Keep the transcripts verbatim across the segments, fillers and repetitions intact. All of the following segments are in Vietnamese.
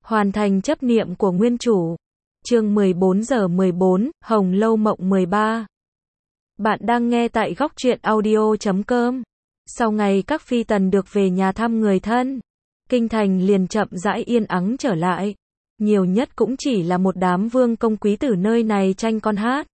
Hoàn thành chấp niệm của nguyên chủ. Chương mười bốn giờ mười bốn, Hồng Lâu Mộng mười ba. Bạn đang nghe tại góc truyện audio chấm com. Sau ngày các phi tần được về nhà thăm người thân, kinh thành liền chậm rãi yên ắng trở lại. Nhiều nhất cũng chỉ là một đám vương công quý tử nơi này tranh con hát.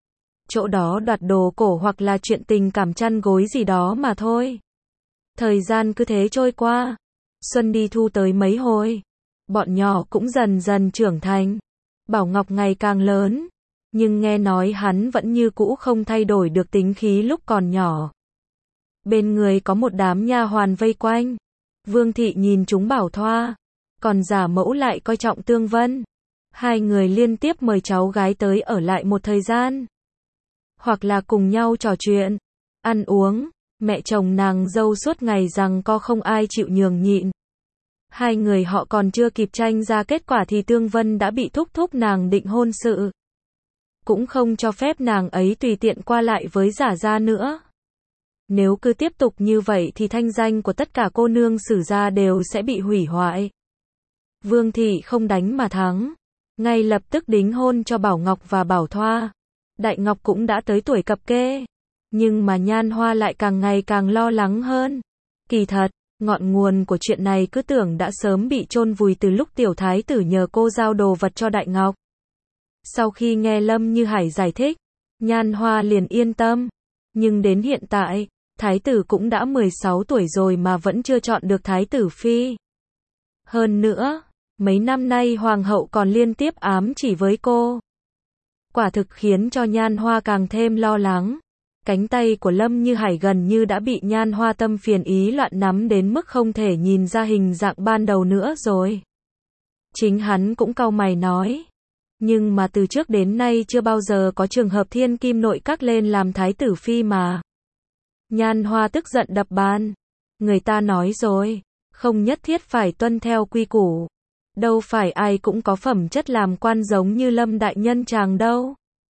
Chỗ đó đoạt đồ cổ hoặc là chuyện tình cảm chăn gối gì đó mà thôi. Thời gian cứ thế trôi qua. Xuân đi thu tới mấy hồi. Bọn nhỏ cũng dần dần trưởng thành. Bảo Ngọc ngày càng lớn. Nhưng nghe nói hắn vẫn như cũ không thay đổi được tính khí lúc còn nhỏ. Bên người có một đám nha hoàn vây quanh. Vương thị nhìn chúng Bảo Thoa. Còn giả mẫu lại coi trọng Tương Vân. Hai người liên tiếp mời cháu gái tới ở lại một thời gian. Hoặc là cùng nhau trò chuyện, ăn uống. Mẹ chồng nàng dâu suốt ngày rằng co không ai chịu nhường nhịn. Hai người họ còn chưa kịp tranh ra kết quả thì Tương Vân đã bị thúc thúc nàng định hôn sự. Cũng không cho phép nàng ấy tùy tiện qua lại với giả gia nữa. Nếu cứ tiếp tục như vậy thì thanh danh của tất cả cô nương Sử gia đều sẽ bị hủy hoại. Vương thị không đánh mà thắng. Ngay lập tức đính hôn cho Bảo Ngọc và Bảo Thoa. Đại Ngọc cũng đã tới tuổi cập kê. Nhưng mà Nhan Hoa lại càng ngày càng lo lắng hơn. Kỳ thật, ngọn nguồn của chuyện này cứ tưởng đã sớm bị chôn vùi từ lúc tiểu thái tử nhờ cô giao đồ vật cho Đại Ngọc. Sau khi nghe Lâm Như Hải giải thích, Nhan Hoa liền yên tâm. Nhưng đến hiện tại, thái tử cũng đã mười sáu tuổi rồi mà vẫn chưa chọn được thái tử phi. Hơn nữa, mấy năm nay hoàng hậu còn liên tiếp ám chỉ với cô. Quả thực khiến cho Nhan Hoa càng thêm lo lắng. Cánh tay của Lâm Như Hải gần như đã bị Nhan Hoa tâm phiền ý loạn nắm đến mức không thể nhìn ra hình dạng ban đầu nữa rồi. Chính hắn cũng cau mày nói. Nhưng mà từ trước đến nay chưa bao giờ có trường hợp thiên kim nội các lên làm thái tử phi mà. Nhan Hoa tức giận đập bàn. Người ta nói rồi, không nhất thiết phải tuân theo quy củ. Đâu phải ai cũng có phẩm chất làm quan giống như Lâm đại nhân chàng đâu.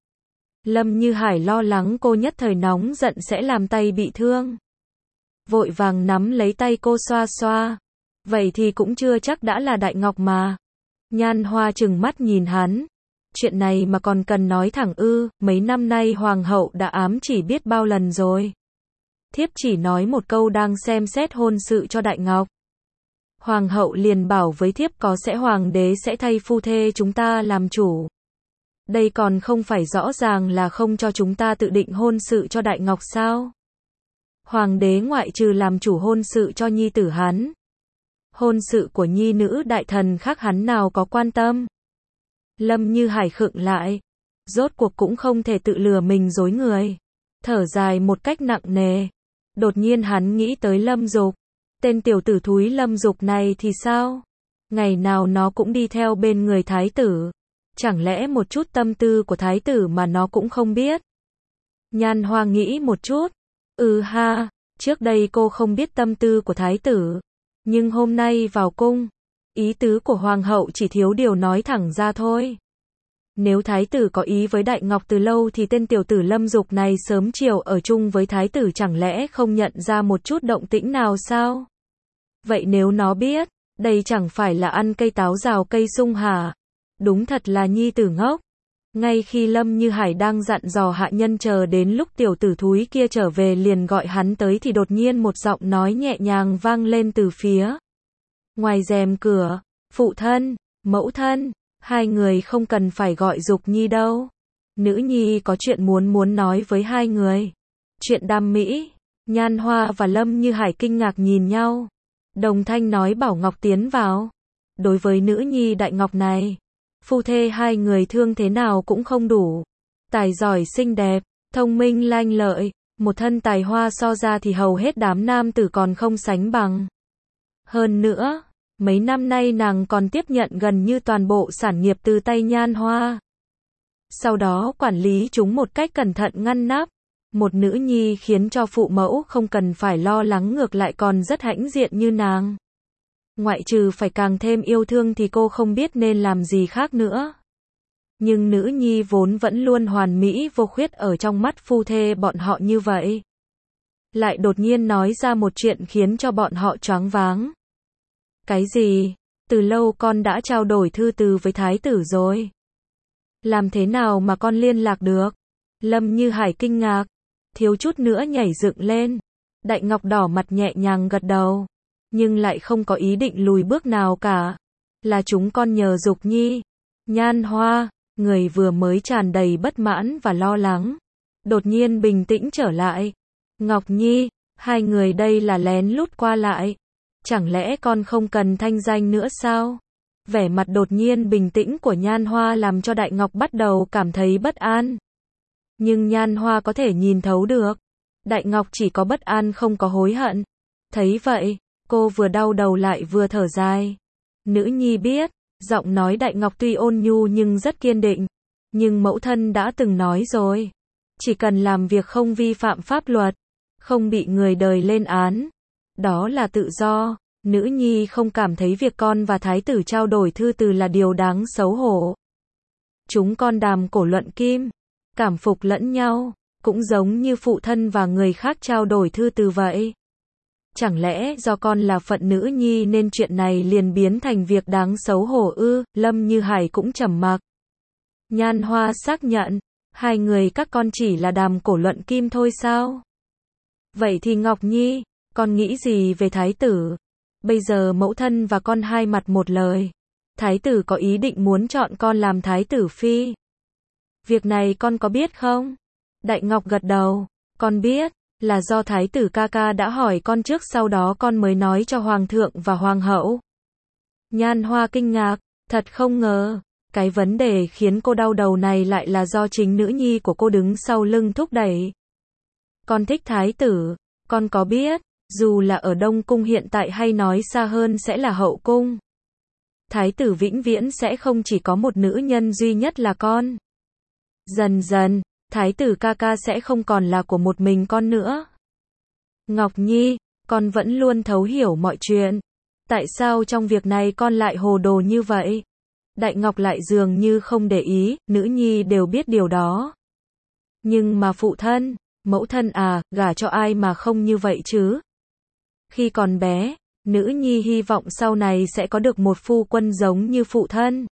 Lâm Như Hải lo lắng cô nhất thời nóng giận sẽ làm tay bị thương. Vội vàng nắm lấy tay cô xoa xoa. Vậy thì cũng chưa chắc đã là Đại Ngọc mà. Nhan Hoa trừng mắt nhìn hắn. Chuyện này mà còn cần nói thẳng ư, mấy năm nay hoàng hậu đã ám chỉ biết bao lần rồi. Thiếp chỉ nói một câu đang xem xét hôn sự cho Đại Ngọc. Hoàng hậu liền bảo với thiếp có sẽ hoàng đế sẽ thay phu thê chúng ta làm chủ. Đây còn không phải rõ ràng là không cho chúng ta tự định hôn sự cho Đại Ngọc sao? Hoàng đế ngoại trừ làm chủ hôn sự cho nhi tử hắn. Hôn sự của nhi nữ đại thần khác hắn nào có quan tâm. Lâm Như Hải khựng lại. Rốt cuộc cũng không thể tự lừa mình dối người. Thở dài một cách nặng nề. Đột nhiên hắn nghĩ tới Lâm Dục. Tên tiểu tử thúi Lâm Dục này thì sao? Ngày nào nó cũng đi theo bên người thái tử. Chẳng lẽ một chút tâm tư của thái tử mà nó cũng không biết? Nhan Hoa nghĩ một chút. Ừ ha, trước đây cô không biết tâm tư của thái tử. Nhưng hôm nay vào cung, ý tứ của hoàng hậu chỉ thiếu điều nói thẳng ra thôi. Nếu thái tử có ý với Đại Ngọc từ lâu thì tên tiểu tử Lâm Dục này sớm chiều ở chung với thái tử chẳng lẽ không nhận ra một chút động tĩnh nào sao? Vậy nếu nó biết, đây chẳng phải là ăn cây táo rào cây sung hả? Đúng thật là nhi tử ngốc. Ngay khi Lâm Như Hải đang dặn dò hạ nhân chờ đến lúc tiểu tử thúi kia trở về liền gọi hắn tới thì đột nhiên một giọng nói nhẹ nhàng vang lên từ phía ngoài rèm cửa. Phụ thân, mẫu thân, hai người không cần phải gọi Dục Nhi đâu. Nữ nhi có chuyện muốn muốn nói với hai người. Chuyện đam mỹ. Nhan Hoa và Lâm Như Hải kinh ngạc nhìn nhau. Đồng thanh nói Bảo Ngọc tiến vào. Đối với nữ nhi Đại Ngọc này, phu thê hai người thương thế nào cũng không đủ. Tài giỏi xinh đẹp, thông minh lanh lợi, một thân tài hoa so ra thì hầu hết đám nam tử còn không sánh bằng. Hơn nữa, mấy năm nay nàng còn tiếp nhận gần như toàn bộ sản nghiệp từ tay Nhan Hoa. Sau đó quản lý chúng một cách cẩn thận ngăn nắp. Một nữ nhi khiến cho phụ mẫu không cần phải lo lắng ngược lại còn rất hãnh diện như nàng. Ngoại trừ phải càng thêm yêu thương thì cô không biết nên làm gì khác nữa. Nhưng nữ nhi vốn vẫn luôn hoàn mỹ vô khuyết ở trong mắt phu thê bọn họ như vậy. Lại đột nhiên nói ra một chuyện khiến cho bọn họ choáng váng. Cái gì? Từ lâu con đã trao đổi thư từ với thái tử rồi. Làm thế nào mà con liên lạc được? Lâm Như Hải kinh ngạc, thiếu chút nữa nhảy dựng lên. Đại Ngọc đỏ mặt nhẹ nhàng gật đầu, nhưng lại không có ý định lùi bước nào cả. Là chúng con nhờ Dục Nhi. Nhan Hoa, người vừa mới tràn đầy bất mãn và lo lắng, đột nhiên bình tĩnh trở lại. Ngọc Nhi, hai người đây là lén lút qua lại. Chẳng lẽ con không cần thanh danh nữa sao? Vẻ mặt đột nhiên bình tĩnh của Nhan Hoa làm cho Đại Ngọc bắt đầu cảm thấy bất an. Nhưng Nhan Hoa có thể nhìn thấu được. Đại Ngọc chỉ có bất an không có hối hận. Thấy vậy, cô vừa đau đầu lại vừa thở dài. Nữ nhi biết, giọng nói Đại Ngọc tuy ôn nhu nhưng rất kiên định. Nhưng mẫu thân đã từng nói rồi. Chỉ cần làm việc không vi phạm pháp luật, không bị người đời lên án, đó là tự do. Nữ nhi không cảm thấy việc con và thái tử trao đổi thư từ là điều đáng xấu hổ. Chúng con đàm cổ luận kim, cảm phục lẫn nhau, cũng giống như phụ thân và người khác trao đổi thư từ vậy. Chẳng lẽ do con là phận nữ nhi nên chuyện này liền biến thành việc đáng xấu hổ ư? Lâm Như Hải cũng trầm mặc. Nhan Hoa xác nhận, hai người các con chỉ là đàm cổ luận kim thôi sao? Vậy thì Ngọc Nhi, con nghĩ gì về thái tử? Bây giờ mẫu thân và con hai mặt một lời. Thái tử có ý định muốn chọn con làm thái tử phi. Việc này con có biết không? Đại Ngọc gật đầu, con biết, là do thái tử ca ca đã hỏi con trước sau đó con mới nói cho hoàng thượng và hoàng hậu. Nhan Hoa kinh ngạc, thật không ngờ, cái vấn đề khiến cô đau đầu này lại là do chính nữ nhi của cô đứng sau lưng thúc đẩy. Con thích thái tử, con có biết, dù là ở Đông Cung hiện tại hay nói xa hơn sẽ là hậu cung. Thái tử vĩnh viễn sẽ không chỉ có một nữ nhân duy nhất là con. Dần dần, thái tử ca ca sẽ không còn là của một mình con nữa. Ngọc Nhi, con vẫn luôn thấu hiểu mọi chuyện. Tại sao trong việc này con lại hồ đồ như vậy? Đại Ngọc lại dường như không để ý, nữ nhi đều biết điều đó. Nhưng mà phụ thân, mẫu thân à, gả cho ai mà không như vậy chứ? Khi còn bé, nữ nhi hy vọng sau này sẽ có được một phu quân giống như phụ thân.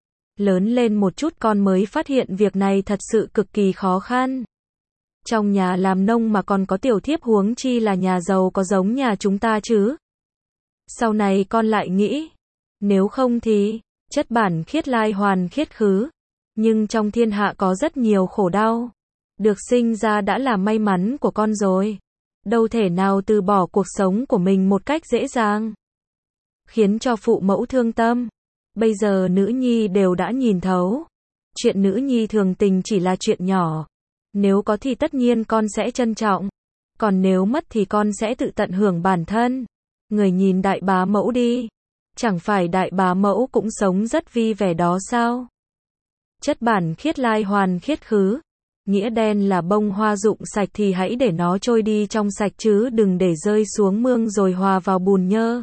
Lớn lên một chút con mới phát hiện việc này thật sự cực kỳ khó khăn. Trong nhà làm nông mà còn có tiểu thiếp huống chi là nhà giàu có giống nhà chúng ta chứ? Sau này con lại nghĩ, nếu không thì, chất bản khiết lai hoàn khiết khứ. Nhưng trong thiên hạ có rất nhiều khổ đau. Được sinh ra đã là may mắn của con rồi. Đâu thể nào từ bỏ cuộc sống của mình một cách dễ dàng. Khiến cho phụ mẫu thương tâm. Bây giờ nữ nhi đều đã nhìn thấu. Chuyện nữ nhi thường tình chỉ là chuyện nhỏ. Nếu có thì tất nhiên con sẽ trân trọng. Còn nếu mất thì con sẽ tự tận hưởng bản thân. Người nhìn đại bá mẫu đi. Chẳng phải đại bá mẫu cũng sống rất vi vẻ đó sao? Chất bản khiết lai hoàn khiết khứ. Nghĩa đen là bông hoa rụng sạch thì hãy để nó trôi đi trong sạch chứ đừng để rơi xuống mương rồi hòa vào bùn nhơ.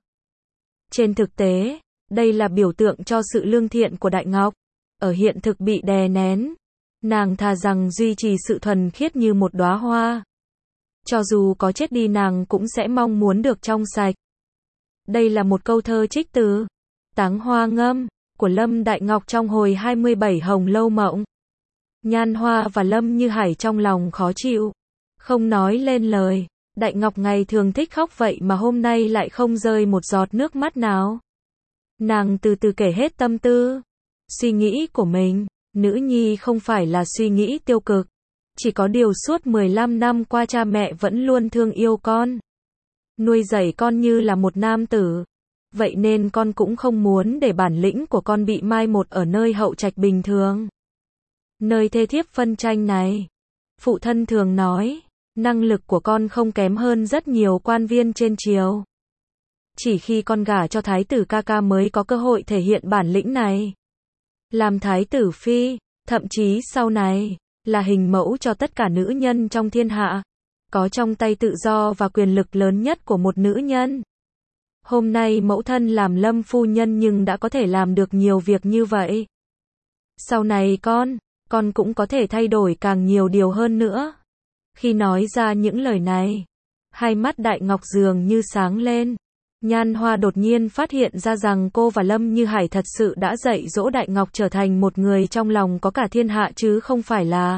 Trên thực tế, đây là biểu tượng cho sự lương thiện của Đại Ngọc. Ở hiện thực bị đè nén, nàng thà rằng duy trì sự thuần khiết như một đóa hoa. Cho dù có chết đi nàng cũng sẽ mong muốn được trong sạch. Đây là một câu thơ trích từ Táng Hoa Ngâm của Lâm Đại Ngọc trong hồi hai mươi bảy Hồng Lâu Mộng. Nhan Hoa và Lâm Như Hải trong lòng khó chịu, không nói lên lời. Đại Ngọc ngày thường thích khóc vậy mà hôm nay lại không rơi một giọt nước mắt nào. Nàng từ từ kể hết tâm tư, suy nghĩ của mình. Nữ nhi không phải là suy nghĩ tiêu cực, chỉ có điều suốt mười lăm năm qua cha mẹ vẫn luôn thương yêu con, nuôi dạy con như là một nam tử. Vậy nên con cũng không muốn để bản lĩnh của con bị mai một ở nơi hậu trạch bình thường. Nơi thê thiếp phân tranh này, phụ thân thường nói, năng lực của con không kém hơn rất nhiều quan viên trên triều. Chỉ khi con gả cho thái tử ca ca mới có cơ hội thể hiện bản lĩnh này. Làm thái tử phi, thậm chí sau này, là hình mẫu cho tất cả nữ nhân trong thiên hạ. Có trong tay tự do và quyền lực lớn nhất của một nữ nhân. Hôm nay mẫu thân làm Lâm phu nhân nhưng đã có thể làm được nhiều việc như vậy. Sau này con, con cũng có thể thay đổi càng nhiều điều hơn nữa. Khi nói ra những lời này, hai mắt Đại Ngọc dường như sáng lên. Nhan Hoa đột nhiên phát hiện ra rằng cô và Lâm Như Hải thật sự đã dạy dỗ Đại Ngọc trở thành một người trong lòng có cả thiên hạ chứ không phải là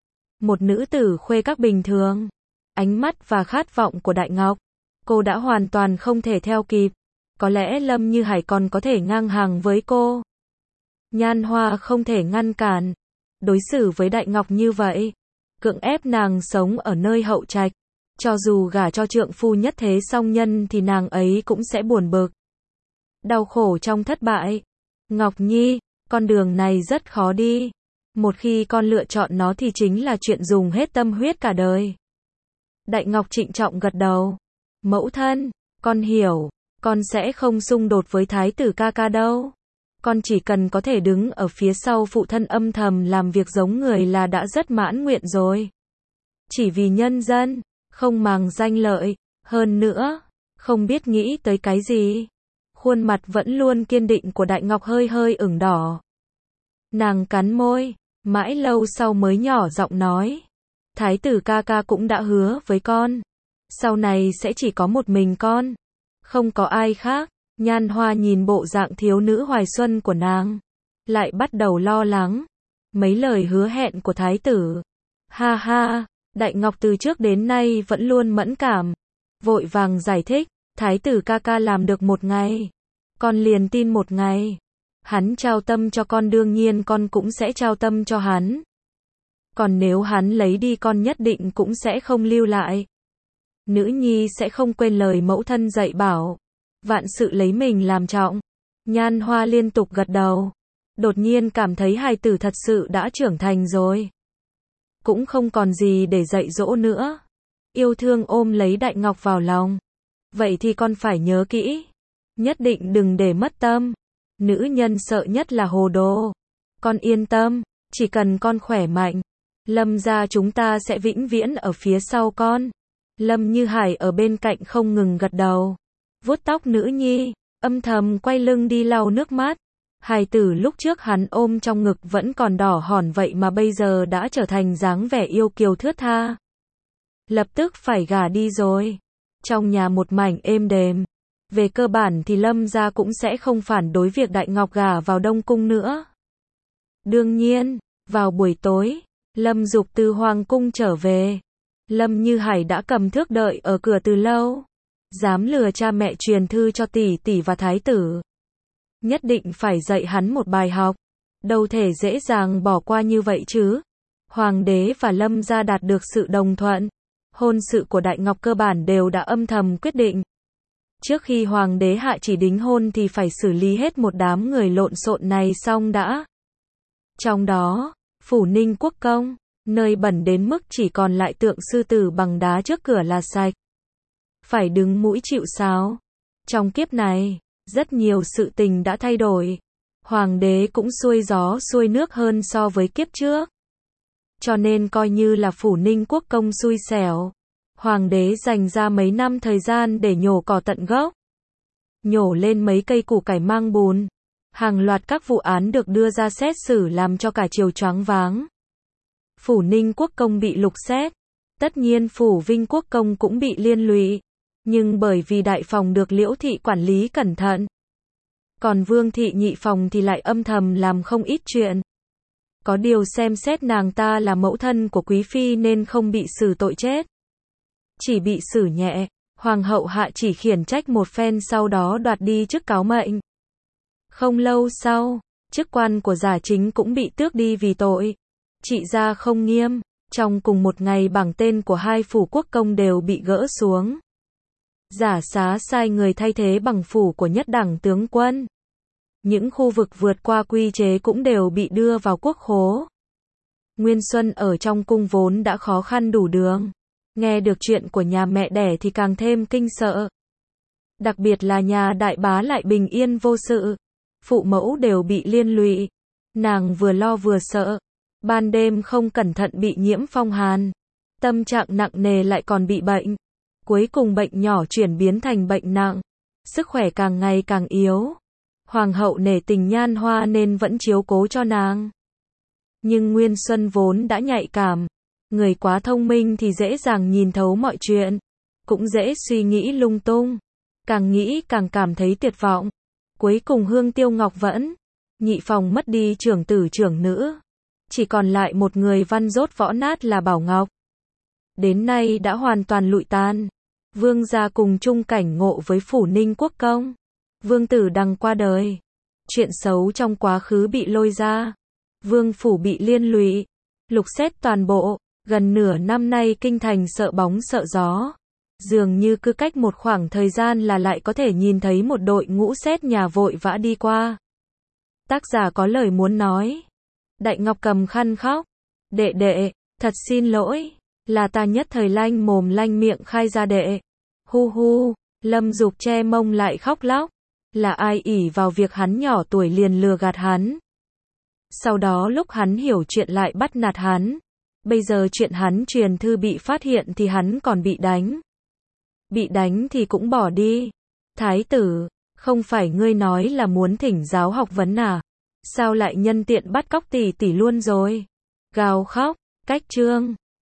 một nữ tử khuê các bình thường. Ánh mắt và khát vọng của Đại Ngọc, cô đã hoàn toàn không thể theo kịp. Có lẽ Lâm Như Hải còn có thể ngang hàng với cô. Nhan Hoa không thể ngăn cản, đối xử với Đại Ngọc như vậy, cưỡng ép nàng sống ở nơi hậu trạch. Cho dù gả cho trượng phu nhất thế song nhân thì nàng ấy cũng sẽ buồn bực, đau khổ trong thất bại. Ngọc Nhi, con đường này rất khó đi. Một khi con lựa chọn nó thì chính là chuyện dùng hết tâm huyết cả đời. Đại Ngọc trịnh trọng gật đầu. Mẫu thân, con hiểu, con sẽ không xung đột với thái tử ca ca đâu. Con chỉ cần có thể đứng ở phía sau phụ thân âm thầm làm việc giống người là đã rất mãn nguyện rồi. Chỉ vì nhân dân, không màng danh lợi, hơn nữa, không biết nghĩ tới cái gì. Khuôn mặt vẫn luôn kiên định của Đại Ngọc hơi hơi ửng đỏ. Nàng cắn môi, mãi lâu sau mới nhỏ giọng nói. Thái tử ca ca cũng đã hứa với con. Sau này sẽ chỉ có một mình con. Không có ai khác. Nhan Hoa nhìn bộ dạng thiếu nữ hoài xuân của nàng, lại bắt đầu lo lắng. Mấy lời hứa hẹn của thái tử. Ha ha, Đại Ngọc từ trước đến nay vẫn luôn mẫn cảm. Vội vàng giải thích, thái tử ca ca làm được một ngày. Con liền tin một ngày. Hắn trao tâm cho con đương nhiên con cũng sẽ trao tâm cho hắn. Còn nếu hắn lấy đi con nhất định cũng sẽ không lưu lại. Nữ nhi sẽ không quên lời mẫu thân dạy bảo. Vạn sự lấy mình làm trọng. Nhan Hoa liên tục gật đầu. Đột nhiên cảm thấy hài tử thật sự đã trưởng thành rồi. Cũng không còn gì để dạy dỗ nữa. Yêu thương ôm lấy Đại Ngọc vào lòng. Vậy thì con phải nhớ kỹ. Nhất định đừng để mất tâm. Nữ nhân sợ nhất là hồ đồ. Con yên tâm, chỉ cần con khỏe mạnh, Lâm gia chúng ta sẽ vĩnh viễn ở phía sau con. Lâm Như Hải ở bên cạnh không ngừng gật đầu. Vuốt tóc nữ nhi, âm thầm quay lưng đi lau nước mắt. Hài tử lúc trước hắn ôm trong ngực vẫn còn đỏ hòn vậy mà bây giờ đã trở thành dáng vẻ yêu kiều thướt tha. Lập tức phải gả đi rồi. Trong nhà một mảnh êm đềm. Về cơ bản thì Lâm gia cũng sẽ không phản đối việc Đại Ngọc gả vào Đông Cung nữa. Đương nhiên, vào buổi tối, Lâm Dục từ Hoàng Cung trở về. Lâm Như Hải đã cầm thước đợi ở cửa từ lâu. Dám lừa cha mẹ truyền thư cho tỷ tỷ và thái tử. Nhất định phải dạy hắn một bài học. Đâu thể dễ dàng bỏ qua như vậy chứ. Hoàng đế và Lâm gia đạt được sự đồng thuận. Hôn sự của Đại Ngọc cơ bản đều đã âm thầm quyết định. Trước khi Hoàng đế hạ chỉ đính hôn thì phải xử lý hết một đám người lộn xộn này xong đã. Trong đó, Phủ Ninh Quốc Công, nơi bẩn đến mức chỉ còn lại tượng sư tử bằng đá trước cửa là sạch. Phải đứng mũi chịu sáo. Trong kiếp này, rất nhiều sự tình đã thay đổi. Hoàng đế cũng xuôi gió xuôi nước hơn so với kiếp trước. Cho nên coi như là Phủ Ninh Quốc Công xui xẻo. Hoàng đế dành ra mấy năm thời gian để nhổ cỏ tận gốc. Nhổ lên mấy cây củ cải mang bùn. Hàng loạt các vụ án được đưa ra xét xử làm cho cả triều choáng váng. Phủ Ninh Quốc Công bị lục xét. Tất nhiên Phủ Vinh Quốc Công cũng bị liên lụy. Nhưng bởi vì đại phòng được Liễu Thị quản lý cẩn thận. Còn Vương Thị nhị phòng thì lại âm thầm làm không ít chuyện. Có điều xem xét nàng ta là mẫu thân của Quý Phi nên không bị xử tội chết. Chỉ bị xử nhẹ. Hoàng hậu hạ chỉ khiển trách một phen sau đó đoạt đi chức cáo mệnh. Không lâu sau, chức quan của Giả Chính cũng bị tước đi vì tội trị gia không nghiêm. Trong cùng một ngày bảng tên của hai phủ quốc công đều bị gỡ xuống. Giả Xá sai người thay thế bằng phủ của nhất đẳng tướng quân. Những khu vực vượt qua quy chế cũng đều bị đưa vào quốc khố. Nguyên Xuân ở trong cung vốn đã khó khăn đủ đường. Nghe được chuyện của nhà mẹ đẻ thì càng thêm kinh sợ. Đặc biệt là nhà đại bá lại bình yên vô sự. Phụ mẫu đều bị liên lụy. Nàng vừa lo vừa sợ. Ban đêm không cẩn thận bị nhiễm phong hàn. Tâm trạng nặng nề lại còn bị bệnh. Cuối cùng bệnh nhỏ chuyển biến thành bệnh nặng. Sức khỏe càng ngày càng yếu. Hoàng hậu nể tình Nhan Hoa nên vẫn chiếu cố cho nàng. Nhưng Nguyên Xuân vốn đã nhạy cảm. Người quá thông minh thì dễ dàng nhìn thấu mọi chuyện. Cũng dễ suy nghĩ lung tung. Càng nghĩ càng cảm thấy tuyệt vọng. Cuối cùng Hương Tiêu Ngọc vẫn, nhị phòng mất đi trưởng tử trưởng nữ. Chỉ còn lại một người văn rốt võ nát là Bảo Ngọc. Đến nay đã hoàn toàn lụi tan. Vương gia cùng chung cảnh ngộ với Phủ Ninh Quốc công. Vương Tử Đằng qua đời. Chuyện xấu trong quá khứ bị lôi ra. Vương phủ bị liên lụy. Lục xét toàn bộ. Gần nửa năm nay kinh thành sợ bóng sợ gió. Dường như cứ cách một khoảng thời gian là lại có thể nhìn thấy một đội ngũ xét nhà vội vã đi qua. Tác giả có lời muốn nói. Đại Ngọc cầm khăn khóc. Đệ đệ, thật xin lỗi. Là ta nhất thời lanh mồm lanh miệng khai ra đệ. Hu hu, Lâm Dục che mông lại khóc lóc. Là ai ỷ vào việc hắn nhỏ tuổi liền lừa gạt hắn. Sau đó lúc hắn hiểu chuyện lại bắt nạt hắn. Bây giờ chuyện hắn truyền thư bị phát hiện thì hắn còn bị đánh. Bị đánh thì cũng bỏ đi. Thái tử, không phải ngươi nói là muốn thỉnh giáo học vấn à? Sao lại nhân tiện bắt cóc tỷ tỷ luôn rồi? Gào khóc, cách chương.